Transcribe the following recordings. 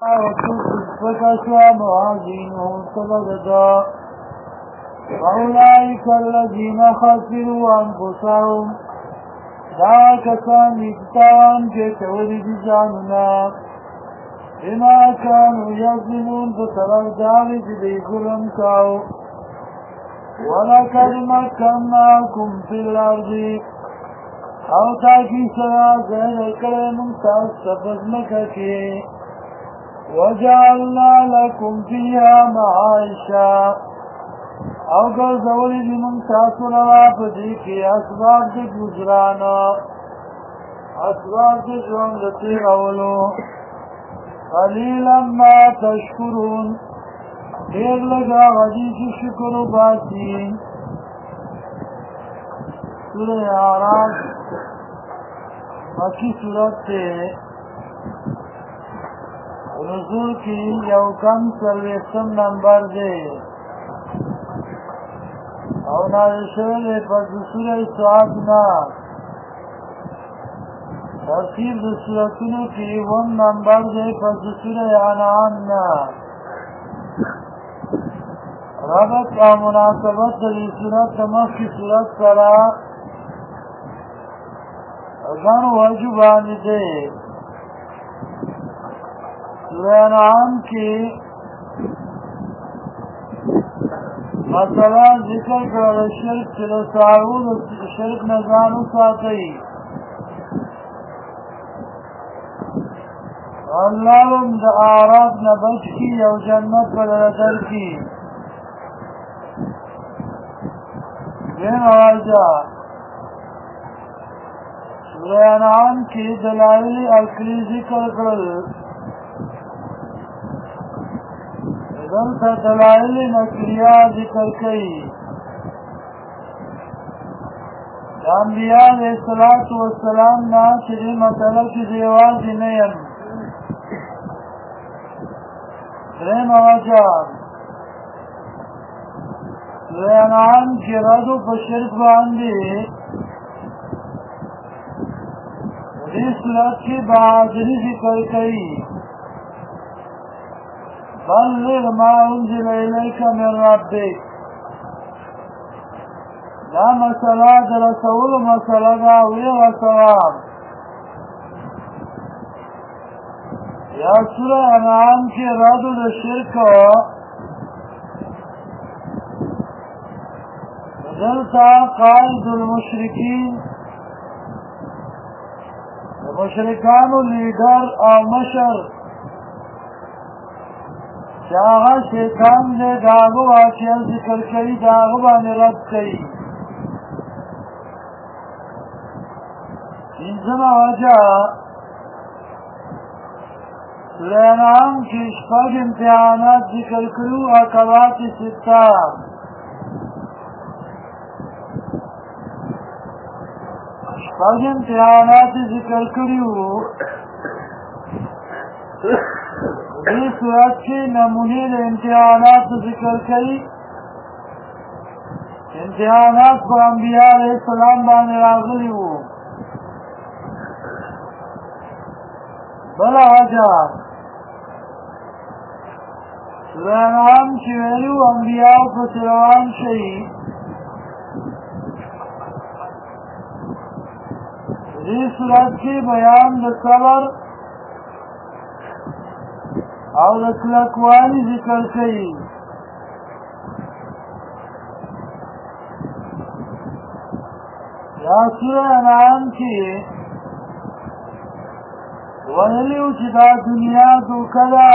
وكسوى موازينه سبقتا فأولئك الذين خسروا أنفسهم دا کسان اکتاوان کے تولی جاننا بما كانوا يظلمون بسبب داوی دی ظلم کاو ولقد مكناكم في الأرض او تاکی سرا زہر کرم تاستفز مککی وجعلنا لكم فيها معائشا او گرزولی دی من تاسو روا پدی کی اسباب دی گزرانا اسباب دی جون رتی اولو قلیلا ما تشکرون دیر لگا غدی کی شکر و باتی سورہ اعراف مکی صورت سے نزول کی یو کم سرویسم نمبر دے او نازل شوی پس سورہ سعادنا ترتیب د سورتونو کی ون نمبر دے پس سورہ انعامنا ربط او مناسبت دی سورت تمخ کی سورت سرا گن وجو باندې دے سورہ انعام کی مثلا ذکر کر شرک چلو ساعود شرک نظانو ساتئی اللہ دا آراب نبچ کی یو جنت پر ردر کی دین آجا سورہ انعام کی دلائل عقلی ذکر کرل دلتا دلائل نقلیہ ذکر کئی انبیاء علیہ السلام نا چلی مطلب کی دیوازی نیم درین آجاب سورہ انعام کی ردو پشرک باندی اس صورت کی بہادری ذکر کئی بلغ ما انزل الیک من ربک دا مسئلہ درسول مسئلہ دا ویغ سواب یا سورہ انعام کی رد دا شرک دلتا قائد المشرکین مشرکانو لیڈر او مشر چاہا شیطان دے داغو واقعہ ذکر کئی داغو بانی رد کئی انزم وجہ سورہ انعام کی شپږ امتحانات ذکر کرو عقبات ستہ شپږ امتحانات ذکر کریو اس صورت کی نمونی امتحانات ذکر کئی امتحانات پر انبیاء علیہ السلام بانے راغلی ہو بلا عجاب سورہ انعام کی ویلو انبیاء پر سروان شئی اس صورت کی بیان صبر اور اخلاقوانی ذکر کئی یا سورہ انعام کی ویلیو چدا دنیا دوکدا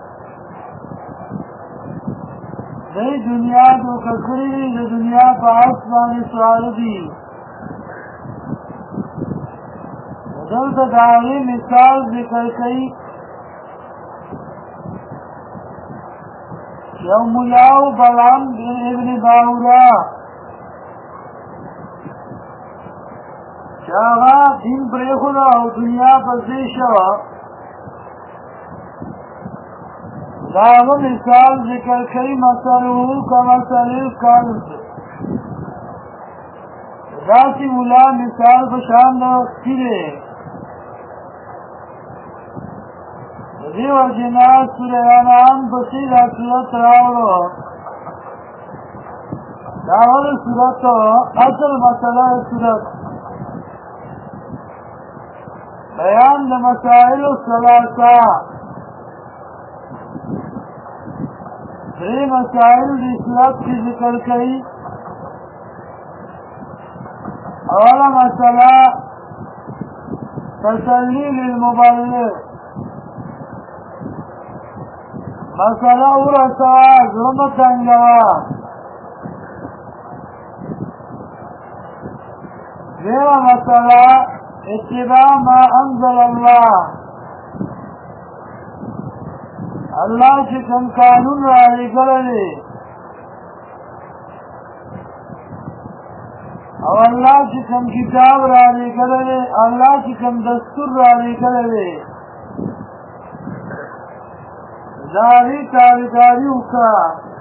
دی دنیا دوککری دی دنیا پا آسمانی سوال دی دلتا داغی مثال ذکر کئی یو ملاو بلعم بن ابن باولا چاہا دین بریخونا او دنیا پزیشوا داغو مثال ذکر کئی مثلو کا مثل القلب داسی ملا مثال بشان دا وقتی دے دیو جنات سورہ انعام بسیدہ صورت راولو داول صورت اصل مسئلہ صورت بیان د مسائل الثلاثہ دری مسائل دی صورت کی ذکر کئی اولا مسئلہ تسلی للمبلغ مسئلہ ورسا ظلمتنگوا دیو مسئلہ اتباع ما انزل اللہ اللہ کی کم قانون رالی کرلی او اللہ کی کم کتاب رالی کرلی اللہ کی کم دستور رالی کرلی داری تابداری اکا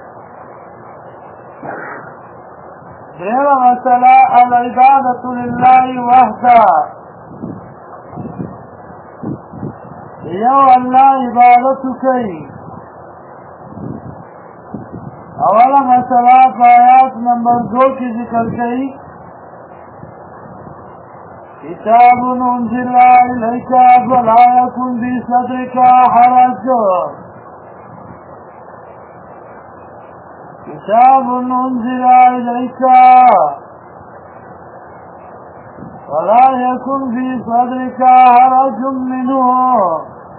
دیو مسئلہ العبادت للہ وحدہ یو اللہ عبادت کئی اولا مسئلہ آیات نمبر 2 کی ذکر کئی کتاب انزل الیک ولا یکن فی صدرک حرج کتاب انزل الیک ولا یکن فی صدرک حرج منه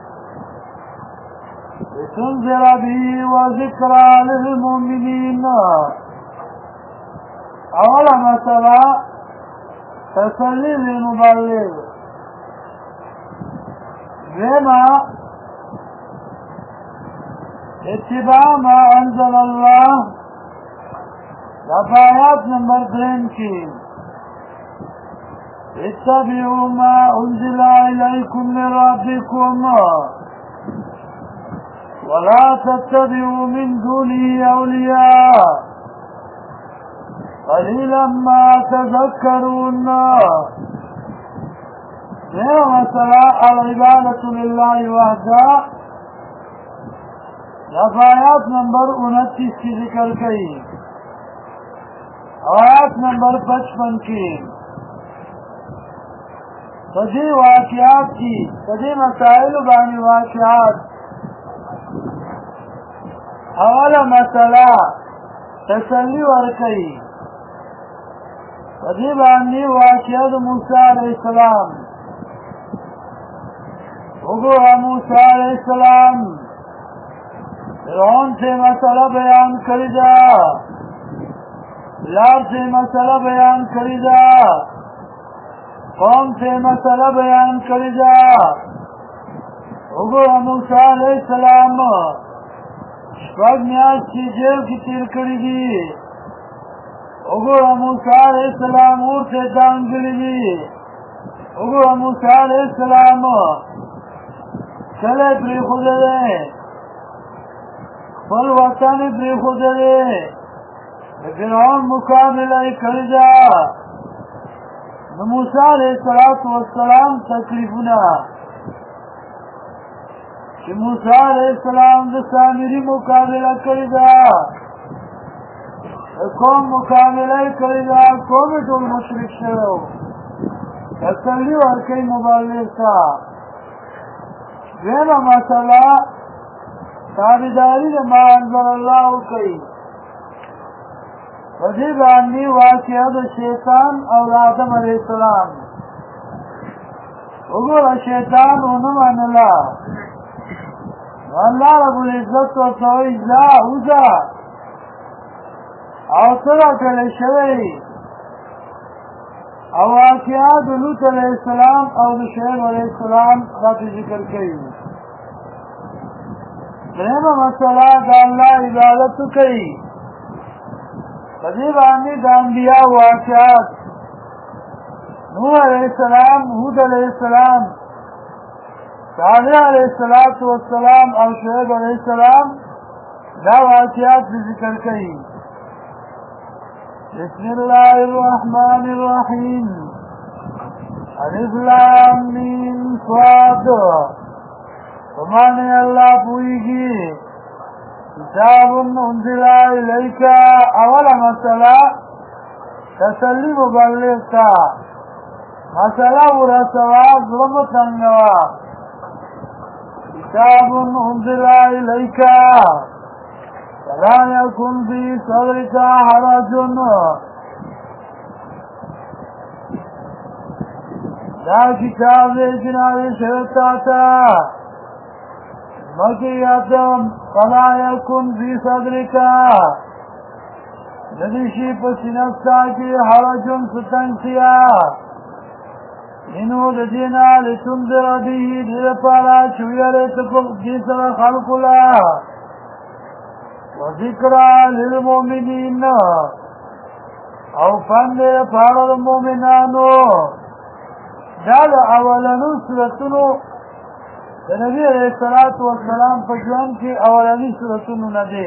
لتنذر به وذکرى للمؤمنین اولا مسئلہ تسلی للمبلغ دیما اتباع ما انزل اللہ آیات نمبر 3 کی اتبعوا ما انزل الیکم من ربکم ولا تتبعوا من دونه اولیاء قلیلا ما تذکرون یہ مسئلہ العبادت للہ وحدہ آیات نمبر 29 کی ذکر کئی آیات نمبر 55 کی سجی واقعات کی سجی مسائل بانی واقعات اولا مسئلہ تسلی ورکی سجی بانی واقعات موسیٰ علیہ السلام اگوہ موسیٰ علیہ السلام فرعون سے مسئلہ بیان کری جا لار سے مسئلہ بیان کری جا قوم سے مسئلہ بیان کری جا اگو موسیٰ علیہ السلام شپگ میاز کی جیل کی تیر کری دی اگو موسیٰ علیہ السلام اور سے دان گری دی اگو موسیٰ علیہ السلام چلے پری خود دے فل وطن پری خود دے لیکن اور مقابلہ کری جا موسیٰ علیہ السلام تکلیفنا کہ موسیٰ علیہ السلام دا سامری مقابلہ کری دا قوم مقابلہ کری دا قوم دول مشرک شروع تسلی ورکی مبالغ تا دینا مسئلہ تابداری دا ما انزل اللہ کئی وزیر انی واقعات شیطان اور آدم علیہ السلام اگر شیطان انمان اللہ واللہ رب العزت و سوئی زا اوزا او صدا کلی شوئی او واقعات لوط علیہ السلام اور شعیب علیہ السلام راتی ذکر کئی درہم مسئلہ دا اللہ عبادت کئی قدیب آنی دا انبیاء واقعات نوح علیہ السلام حود علیہ السلام صالح علیہ السلام اور شعیب علیہ السلام دا واقعات بھی ذکر کئی بسم اللہ الرحمن الرحیم الف لام میم صاد ومعنی اللہ پوئیگی کتاب انزل الیک اول مسئلہ تسلی مبلغ تا مسئلہ ورسوا ظلم تنگوا کتاب انزل الیک فلا یکن فی صدرک حرج دا کتاب دے جناب شرطا تا مکیاتم فلا یکن فی صدرکا ندیشی پسینستا کی حرجن ستنسیا انو ددینا لتنذر بیه دیر پارا چویر تفق جیسر خلقلا وذکرہ للمومنین او فند پارا المومنانو دال اولنو سورتنو د نبی علیہ الصلوۃ والسلام په ژوند کې اولنی سورتونو نه دي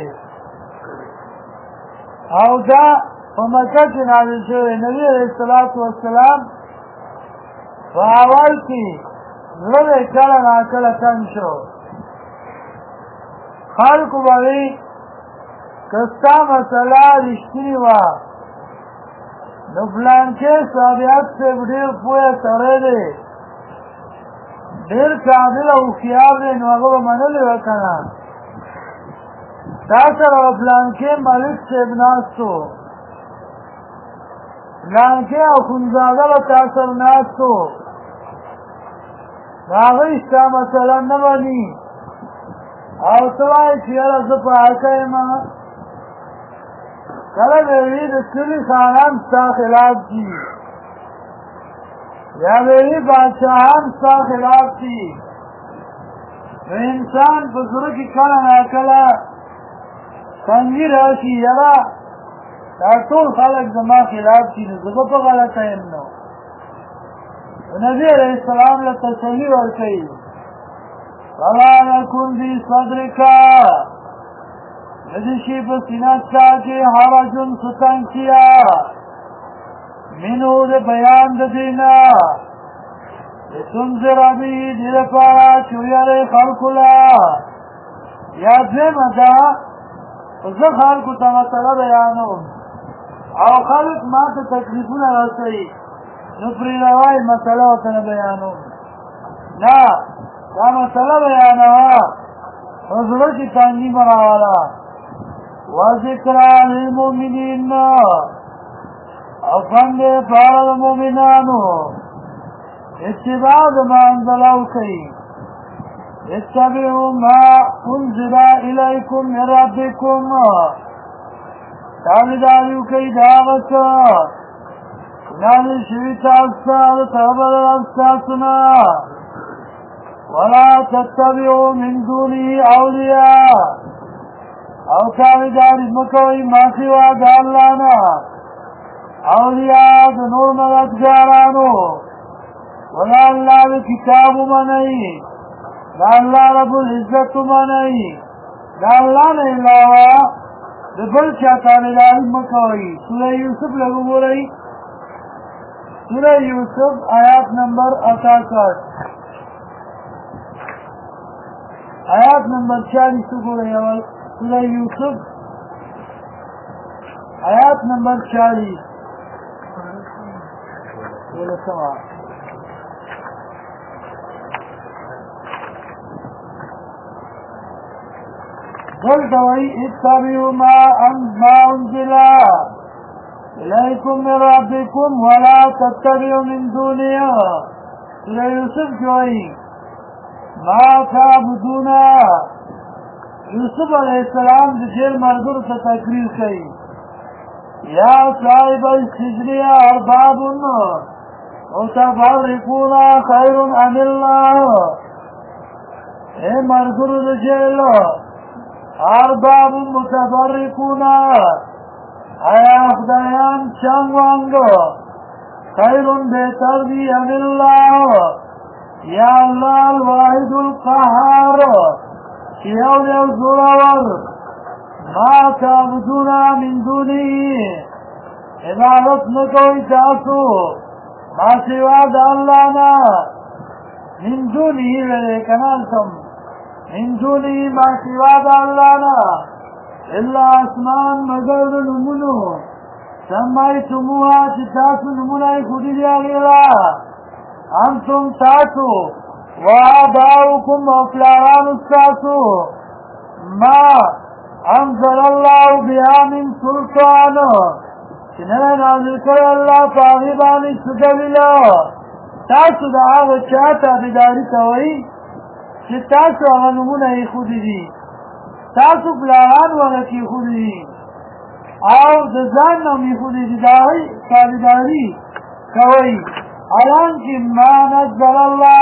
او دا په مکه کې نازل شوی. نبی علیہ الصلوۃ والسلام په اول کې زړه کله ناکله تنګ شو. خلکو باندې کستا مسله رښتینې وه نو پلان کې صحابیات صاحب ډېر پوهه سړی دی ډېر کامل او هوښیار دی نو هغه به منلې وه که نه. تا سره به پلانکې ملک صاحب ناست و پلانکې اخندزاده به تا سره ناست و نو هغوی ستا مسله نه مني او ته وایې چې یاره زه په حقه یم کله به وي د کلي خانان ستا خلاف دي یا ویلی بادشاہان ستا خلاف دی نو انسان په زړه کې کله ناکله تنګي راشي یاره دا ټول خلک زما خلاف دي نو زه به په غلطه یم نو نبي علیہ السلام له تسلي ورکوي فلا یکن فی صدرک ندی شي په سینه ستا کې حرجن ستنګیا منو د بیان د دینا تنذر بی دیر پارا چویر خلقلا یا دویم دا زه خلقو تا مسئله بیانوم او خلق ما تا تکلیفونه رسوي نو پری روای مسئله و تنه بیانوم نا دا مسئله بیانوه حضور کی تنگی مراوالا وذکرہ للمؤمنین او فند فارد مومنانو اتباع ما انزلو کئی اتبعوا ما انزل الیکم من ربکم تابداریو کئی داغت نازل شوی تاستا طرف استاسنا ولا تتبعوا من دونه اولیاء او تابداری مکوئی ما سوا دا اللہ نا اولیاء د نور مددگارانو ولا اللہ د کتاب منئی دا اللہ رب العزت منئی دا اللہ نے علاوہ د بل چا تابعداري مکوئ. سورہ یوسف لگو گورئی سورہ یوسف آیات نمبر 68 آیات نمبر 40 گورئی اول سورہ یوسف آیات نمبر 40 قل دوئی اتبعوا ما انزل الیکم من ربکم ولا تتبعوا من دونه. سورہ یوسف جوئی ما تعبدون یوسف علیہ السلام د جیل مرګرو ته تقریر کوي یا صاحب السجن ارباب متفرقون خیر ام الله. اے مرګرو د جیل ارباب متفرقون آیا خدایان چنگ وانگو خیر بہتر دی ام اللہ یا اللہ الواحد القہار یو دیو زورور ما تعبدونا من دونی عبادت نکوئی تاسو ما سوا دا اللہ نا من دونی ویلے کنالتم من دونی ما سوا دا اللہ نا الا اسمان مگر دا نمونو سمایتموها چی تاسو نمونای خودی دیا غیرا انتم تاسو وآباؤکم وفلاران استاسو ما انزل اللہ بیا من سلطان چنه نازل کر اللہ پاغیبانی سدلیلا تاسو دا آغا چاہتا بیداری کوئی چی تاسو آغا نمونای خودی دی تاسو فلاران وغکی خودی دی او د ځان نومې خودی دی داغی تابعداري کوئ حالانکه ما نزل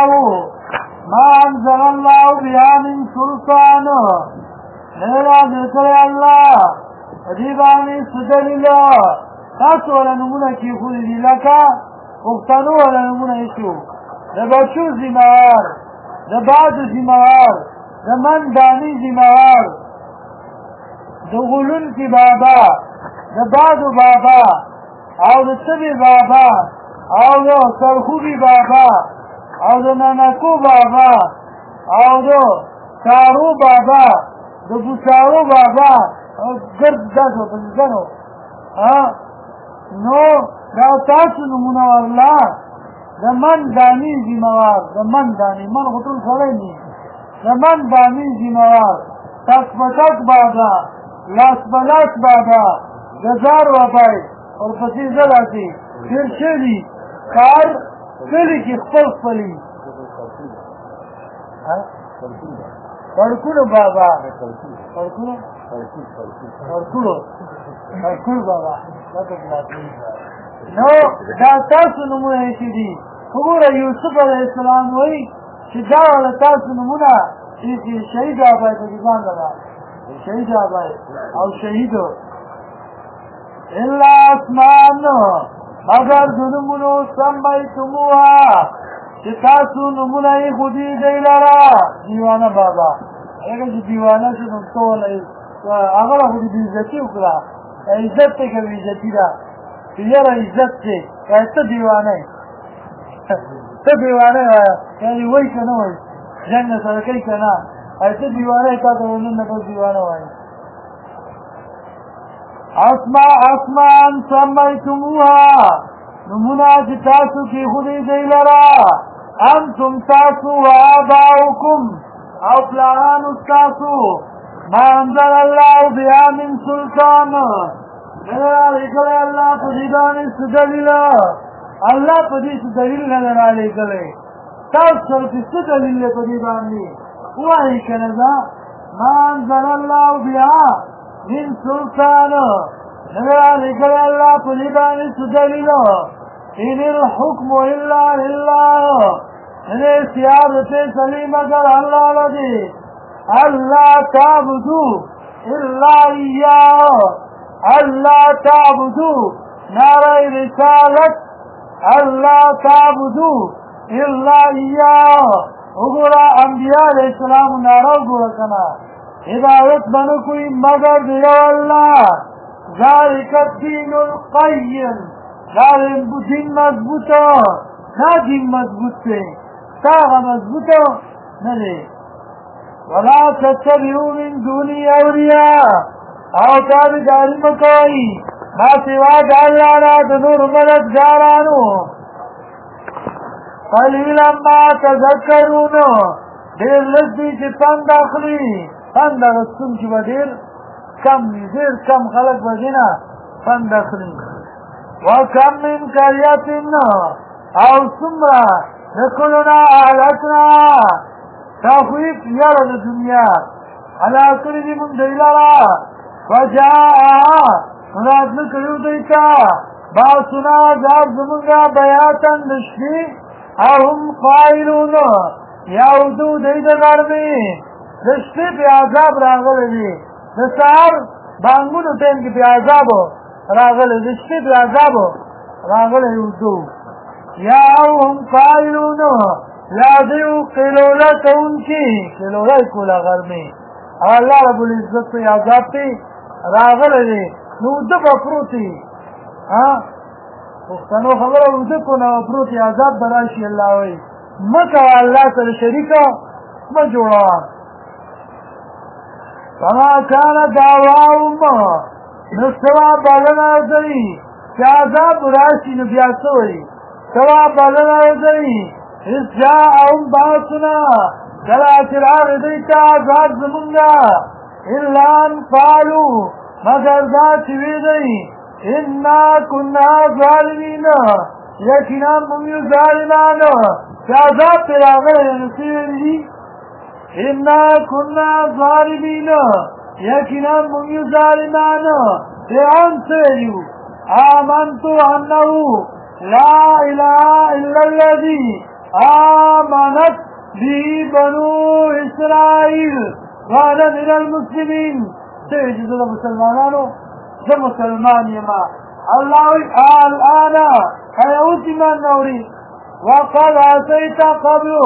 الله بها من سلطان نه نازل کړی الله په دې باندې څه دلیل تاسو ولا نمونه کېښودي دي لکه پښتنو ولا نمونه ایښو د بچو ذمهوار د بادو ذمهوار د منداني ذمهوار د غولونکي بابا د بادو بابا او د تبې بابا او د سرخوبي بابا او د نانکو بابا او د سارو بابا د بوسارو بابا او ګرد داسو پنځګنو نو دا تاسو نمونه والله د من داني ذمهوار د من داني من خو ټول سړی نه د من داني ذمهوار تک پتک بابا لاس بلاس بابا گزار وفای اور پسی زراتی پھر شدی کار کلی کی خپل خپلی پڑکونو بابا پڑکونو بابا نو دا تاسو نمونه ایسی دی خبور یوسف علیہ السلام وی چی دا والا تاسو نمونه ایسی شهید آبای تجیبان لگا شهید آبای او شهیدو الا اسمان مگر دنمونو سمیتموها چی تاسو نمونه خودی دی لرا دیوانه بابا اگر چی دیوانه شو نمتو اگر خودی بیزتی اکلا عزت تے کبھی عزتی دا یار عزت تے ایسا دیوانے تو دیوانے یعنی وہی کنا وہی جنگ سرکی کنا ایسا دیوانے تا تو انہوں نے کوئی دیوانے وہی اسمان سمیتموها نمونا چی تاسو کی خودی دی لرا انتم تاسو و آباؤکم او پلانان استاسو ما انزل اللہ بیا من سلطان نظر لکلے اللہ پدیدانی سدلیل اللہ پدید دلیل نظر لکلے تاس سرکی سدلیل پدیدانی وہی کنزا ما انزل اللہ بیا من سلطان نظر لکلے اللہ پدیدانی سدلیل ان الحکم الا للہ انہیں سیادت سلیم اگر اللہ لدی اللہ تعبدو الا ایاہ اللہ تعبدو نعرہ رسالت اللہ تعبدو الا ایاہ اگرہ انبیاء علیہ السلام نعرہ اگرہ کنا عبادت بنو کوئی مگر دیو اللہ ذالک الدین القیم ذالک دین مضبوطا نا دین مضبوط سے تاغ مضبوطا ندے ولا تتبعوا من دوني اولیاء او تابعداری مکوئی ما سوا اللہ لا دنور مددگارانو قلیلا ما تذکرون دیر لسدی چی پند اخلی پند اغسطن چی با دیر کم خلق بجینا پند اخلی وکم من کریتن او سمرا نکلنا اہلتنا تخویف یار دنیا علا کردی من دیلارا وجاء مراد نکریو دیتا باسنا عذاب زمنگا بیاتن دشتی اهم قائلون یاودو دید غرمی دشتی پی عذاب راغل دی دسار بانگونو تین کی پی عذاب راغل دشتی پی عذاب راغل یودو یا اهم قائلون لا دیو قلولا کون کی قلولا کولا غرمی اللہ رب العزت پہ عذاب پہ راغل دی نو دفع پروتی پختنو خبر دکو نو پروتی عذاب براشی اللہ وی مکا اللہ سر شریکا مجوڑا فما كان دعواهم نستوى بلنا ازوی چه عذاب راشی نبیاسوی سوا بلنا ازوی اس جاءهم باسنا کلات العار دیتا عذاب زمونگا الا ان قالوا مگر ذات ویدئی انا کننا ظالمین یقینا منگو ظالمان چه عذاب پر آگر نسیوی انا کننا ظالمین یقینا منگو ظالمان فرعون سیلیو آمنتو انہو لا الہ الا الذی آمنت بھی بنو اسرائیل وانا من المسلمین سیجی زد مسلمانانو زد مسلمان یما اللہ آنا حیوتی من نوری وقد عصیت قبلو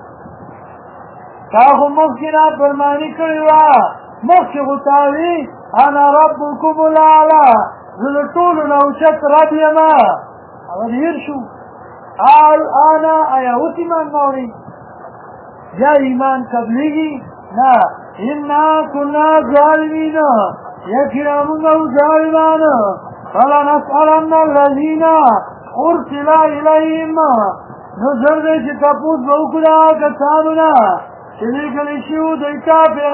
تاخو مخینا فرمانی کریوا مخی غطاوی انا ربکم العلا زد طول نوشت رب یما اگر هرشو آنا حیوتی من نوری یا ایمان قبلیگی نا انا کننا ظالمین یکنا منگو ظالمان فلنسألن الذین ارسل الیہم نظر دے چی تپوس بوکدا کسانونا چلی کلیشیو دیتا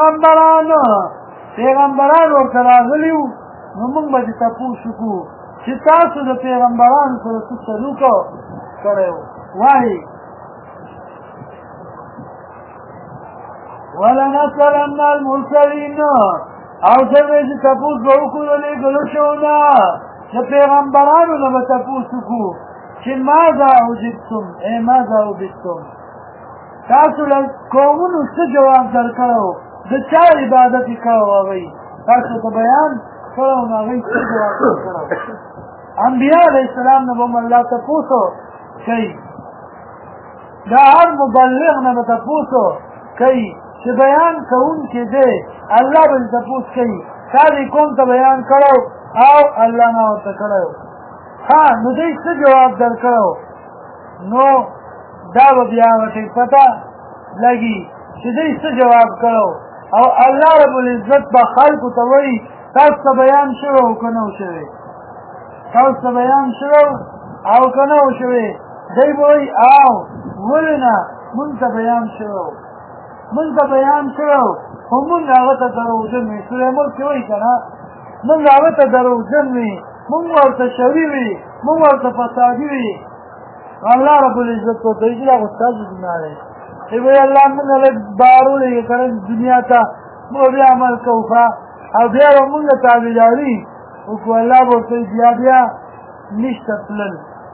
پیغمبران ورکراغلیو نمونگ با چی تپوسو کو چی تاسو دا پیغمبران سرسو سلوکو کریو واہی ولنسألن المرسلین او سرد تپوس بوکو دلی گلوشونا چه پیغمبرانو نبا تپوسو کو چه ماذا اوجدتم اے ماذا اوجدتم تاسو لکومونو سه جواب در کرو ده چا عبادتی کرو آغی تاسو تا بیان کرو ناغی سه جواب در کرو انبیاء علیہ السلام نبا اللہ تپوسو کئی دا هر مبلغ نبا تپوسو کئی چه بیان کون که دے اللہ بل تپوس کئی کاری کون تا بیان کرو او اللہ ناوتا کرو ہاں نو دی سه جواب در کرو نو دا بیا غټی پتا لگی چې دی سه جواب کرو او الله رب العزت با خلق ته وی تاسو بیان شروع کنو شوی تاسو بیان شروع او کنو شوی دی وی او ولنا مونږ بیان شروع هم مونږ هغه ته دروځم سورې ملک وی کنه مونږ هغه ته دروځم مونږ ورته شوی وی مونږ ورته فسادی وی اللہ رب العزت کو تو اجلا غصہ جنا رہے کہ بھئی اللہ من لگ بارو لے کرن دنیا تا مو بھی عمل کوفا او بیا من تعبیداری او کو اللہ بولتے بیا نشتفلن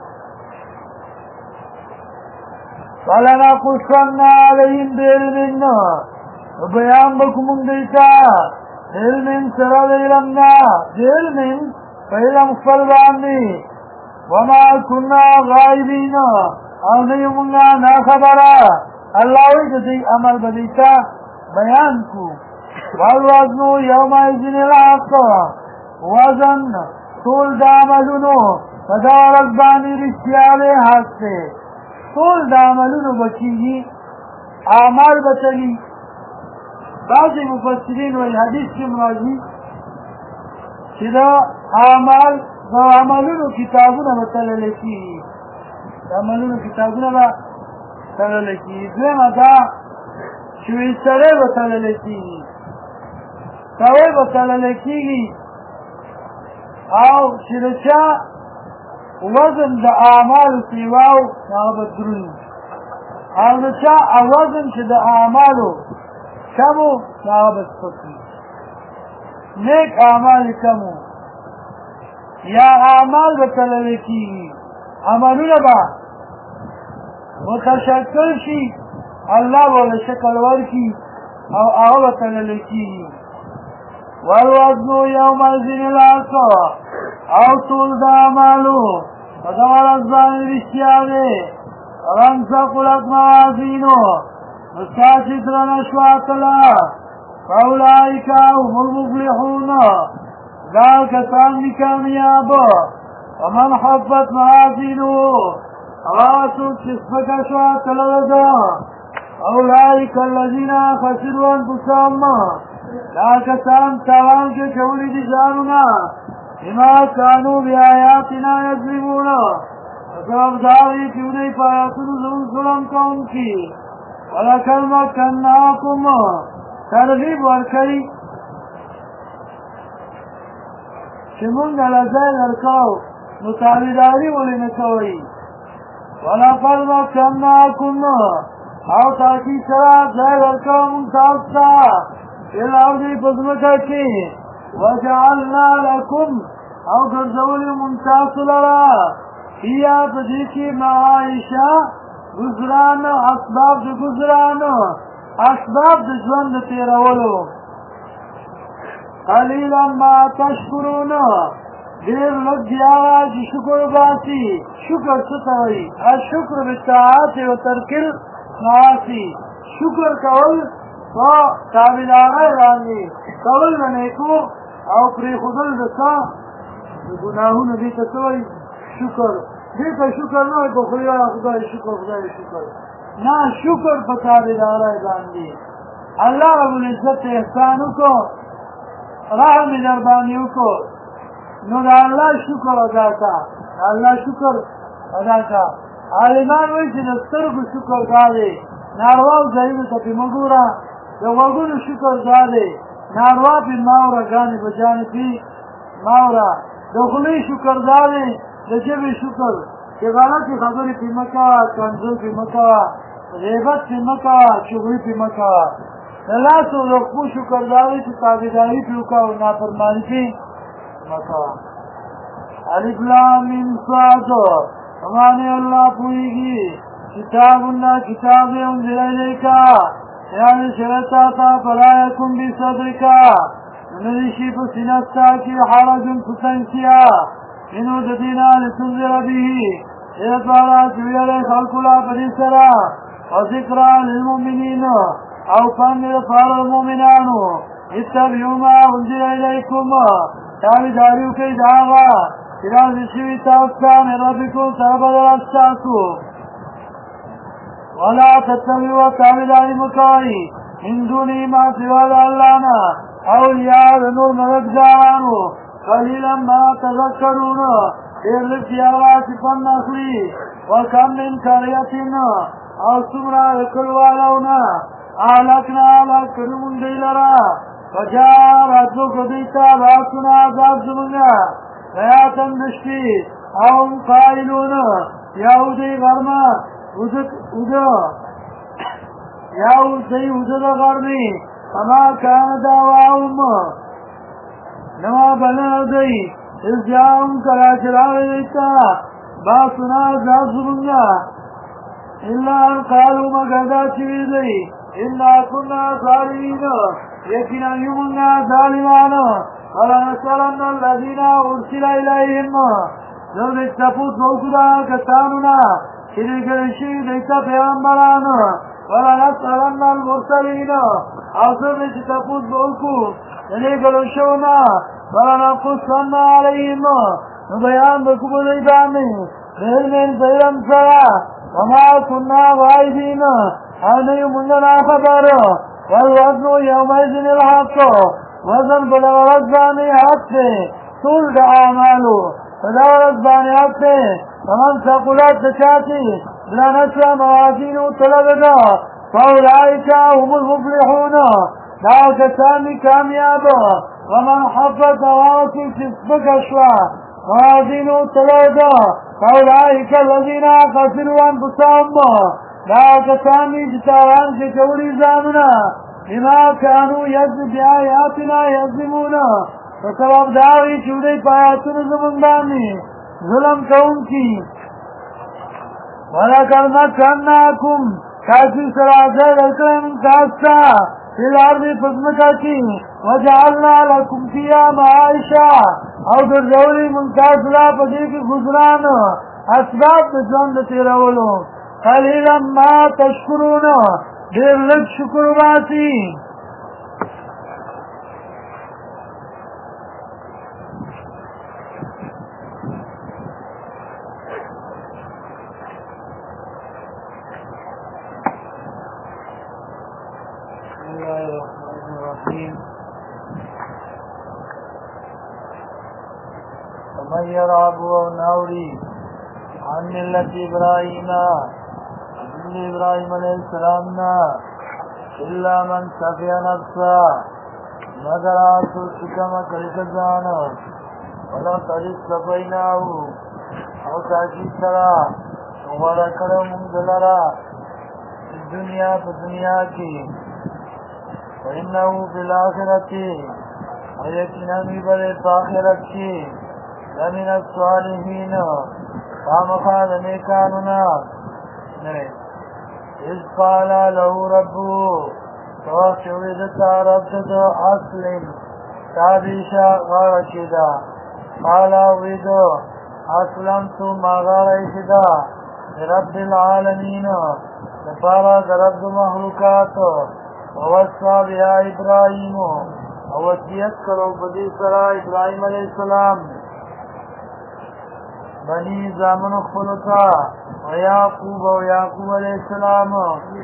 فلنا قصنا علیہم بعلمنا بیان بکم دیتا علم سرد علمنا بعلم فعلم فرباندی وما كنا غائبین او نیمونگا نا خبرا اللہ وی عمل بدیتا بیان کو والوزنو یوم ایزن الحق وزن طول داملونو فدارت بانی رسیال حق سے طول داملونو بچیگی اعمال بچلی بعض مفسرین و حدیث کی مرازی چدا اعمال عملونو کتابونه بتلل کی عملونو کتابونه بتلل کی دغه دا شوي سره بتلل کی سوي بتلل کی او شرچا وزن د اعمال سیواو هغه درون او چې وزن چې د اعمالو کمو هغه سپکی نیک اعمال کمو یا اعمال بتلل کی عملونه با متشکل شي الله ولا شکل ورکی او هغه بتلل کی والوزن یوم الدین الحق او طول د اعمالو فدوار ازبان رشتیانه رنگ سقلت موازینو مستاشد رنشواتلا فاولائک هم المفلحون ذال کسان بھی کامیاب ومن حفت موازینو اواسو قسمک شواتلا دا اولائک الذین خسروا انفسهم دا کسان تاوان کې کولی دي ځانونه بما كانوا بآياتنا يظلمون سبب داغی چې دوی په آیاتونو زموږ ظلم کوونکي ولقد مکناکم ترغیب ورکړي چې موږ له ځای درکړو نو تابعداري ولې نه کوئ ولقد مکناکم او تاکي سره ځای درکړو موږ تاسو ته فی الارض په ځمکه کې وجعلنا لكم او ګرځولي موږ تاسو لره یا پدې کې معایشه گزران اسباب د گزران اسباب د ژوند تیرولو قلیلا ما تشکرون ډېر لږ بیا چې شکر باسي شکر څه ته وایي الشکر بالطاعات وترک المعاصي شکر کول په تابعدارۍ باندې کول د نیکو او پرېښودل د څه د ګناهونو دې ته څه وایي شکر دې ته شکر نه وایي په خولې خدای شکر خدای شکر نه شکر په تابعدارۍ باندې الله رب العزت احسان وکړو رحم یې در باندې وکړو نو د الله شکر ادا کړه د الله شکر ادا کړه عالمان وایي چې د سترګو شکر دا دی نارواو ځایونو ته پې مه ګوره د غوږونو شکر دا دی ناروا پې مه اوره ګانې بجانې پې مه اوره د خولې شکر دا دی د ژبې شکر چې غلطې خبرې پې مه کوه کنځل پې مه کوه غیبت پې مه کوه چغلي پې مه کوه د لاسو د پښو شکر دا دی چې تابعداري پې وکړه او نافرماني پې مه کوه الف لام میم صاد معنی الله پوهېږي کتاب الله کتاب انزل الیک یعنې شرطا تا فلا یکن بصدرک ندی شي په سینه ستا کې حرج په تنګیا منو د دینا لتنذر به دې لپاره چې ویلې خلکو لا په دې سره او ذکرا للمؤمنین او پاندې لپاره المؤمنانو اتبعوا ما انزل الیکم تابعداري وکړئ د هغه چې راځي شوي تاسو ته من ربکم سره بدل ستاسو ولا تتبعوا تابعداري مه کوئ من دونه ما سوا د الله نه اولیاء د نور مددګارانو قلیلا ما تذکرون ډېر لږ دي هغه چې پند اخلي وکم من قریة او څومره د کلیوالو نه اهلکنا هلاک کړي مونږ دوی لره فجاء راتلو کړه دوی ته باسونه عذاب زمونږه بیاتن د شپې او هم قایلون یا دوی غرمه اوده یا دوی اوده د غرمې اما کان دعواهم نما بلنه دوی اذ جاءهم کله چې راغی دوی ته باسونه عذاب زمونږه الا ان قالوا مگر دا چې ویل دوی انا كنا ظالمین یقینا یو مونږه ظالمانه ولنسألن الذین ارسل الیهم زه دې تپوس وکړو دا کسانو نه چې لېږلي شوي دوی ته پیغمبران ولنسألن المرسلین او زه دې چې تپوس وکړو د لېږلو شوو نه ولنقصن علیهم نو بیان به کوو دوی باندې بعلم په علم سره وما كنا غائبین او نه یو مونږ ناخبر والوزن یومئذ الحق وزن په دغه ورځ باندې حق دی ټول د اعمالو په دغه ورځ باندې حق دی فمن ثقلت د چا چې درنه شوه موازینو طلبه ده فاولئک هم المفلحون دا کسان دي کامیاب ومن خفت هغه چې سپکه شوه موازینو طلبه ده فاولئک الذین خسروا انفسهم دا کسان دي چې تاوان کې کوي ځانونه بما كانوا بآياتنا يظلمون فسبب داوی چې دوی په آیاتونو زموږ باندې ظلم کوونکي ولقد مکناکم تاسو سره ځای درکړی موږ تاسو ته فی الارض په ځمکه کې وجعلنا لکم فیها معایشه او ګرځولي موږ تاسو لا په دې کې ګزران اسباب د ژوند د تېرولو قلیلا ما تشکرون ډېر لږ شکر وباسي بسم الله الرحمن الرحیم ومن يرغب ونوري عن ملة إبراهيم إبراهيم عليه السلام إلا من سفي نفسه مگر آسو شکم کلک جانو ولو تجد سفیناو او تاکی سرا ورکڑو منگلرا دنیا پا دنیا کی وإنه في الآخرة ويكنني بل آخرت کی لمن الصالحين فامخاد نیکاننا إذ قال له ربه توقعدتا ربتو أسلم تابيشا غارشدا قال ويدو أسلمت ما غارشدا لرب العالمين نفارد رب مخلوقات ووصى بها إبراهيم ووصيت کرو بدی سرا إبراهيم عليه السلام بني زامن خلطا ويعقوب عليه السلام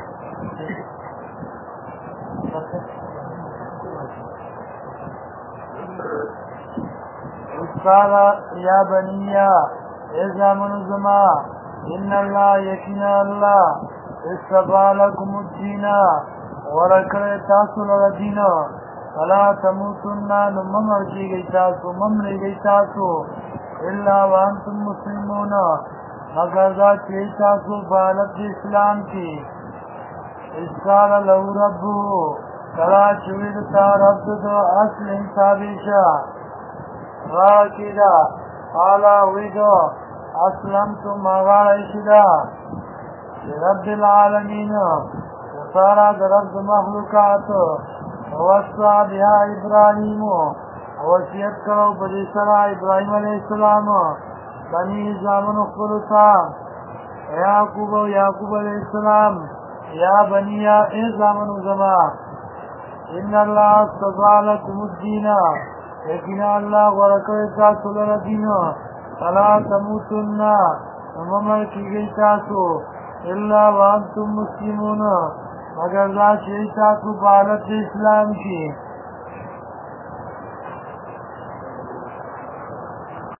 قال يا بني إذا من زما إن الله يكنا الله استبع لكم الدين ورکر تاسو لردین فلا تموتن نممر کی گئی تاسو ممر گئی تاسو إلا وانتم مسلمون مگر دا چی تاسو بالت اسلام کی إذ قال له ربه کلا چوید تا رب دو اصل انصابیشا راکیدا قالا ویدو اسلمت مغارشدا لرب العالمين وصارا درب مخلوقات ووصى بها إبراهيم ووصيت کرو بدی سرا إبراهيم عليه السلام بني زامن خلطا يعقوب عليه السلام يا بني إزامن زمان إن الله استطاع لكم الدين لكن الله ورکر سلر دين فلا تموتن وممر کی گئی تاسو إلا وانتم مسلمون مگر ذا شیئی تاسو بالت اسلام کی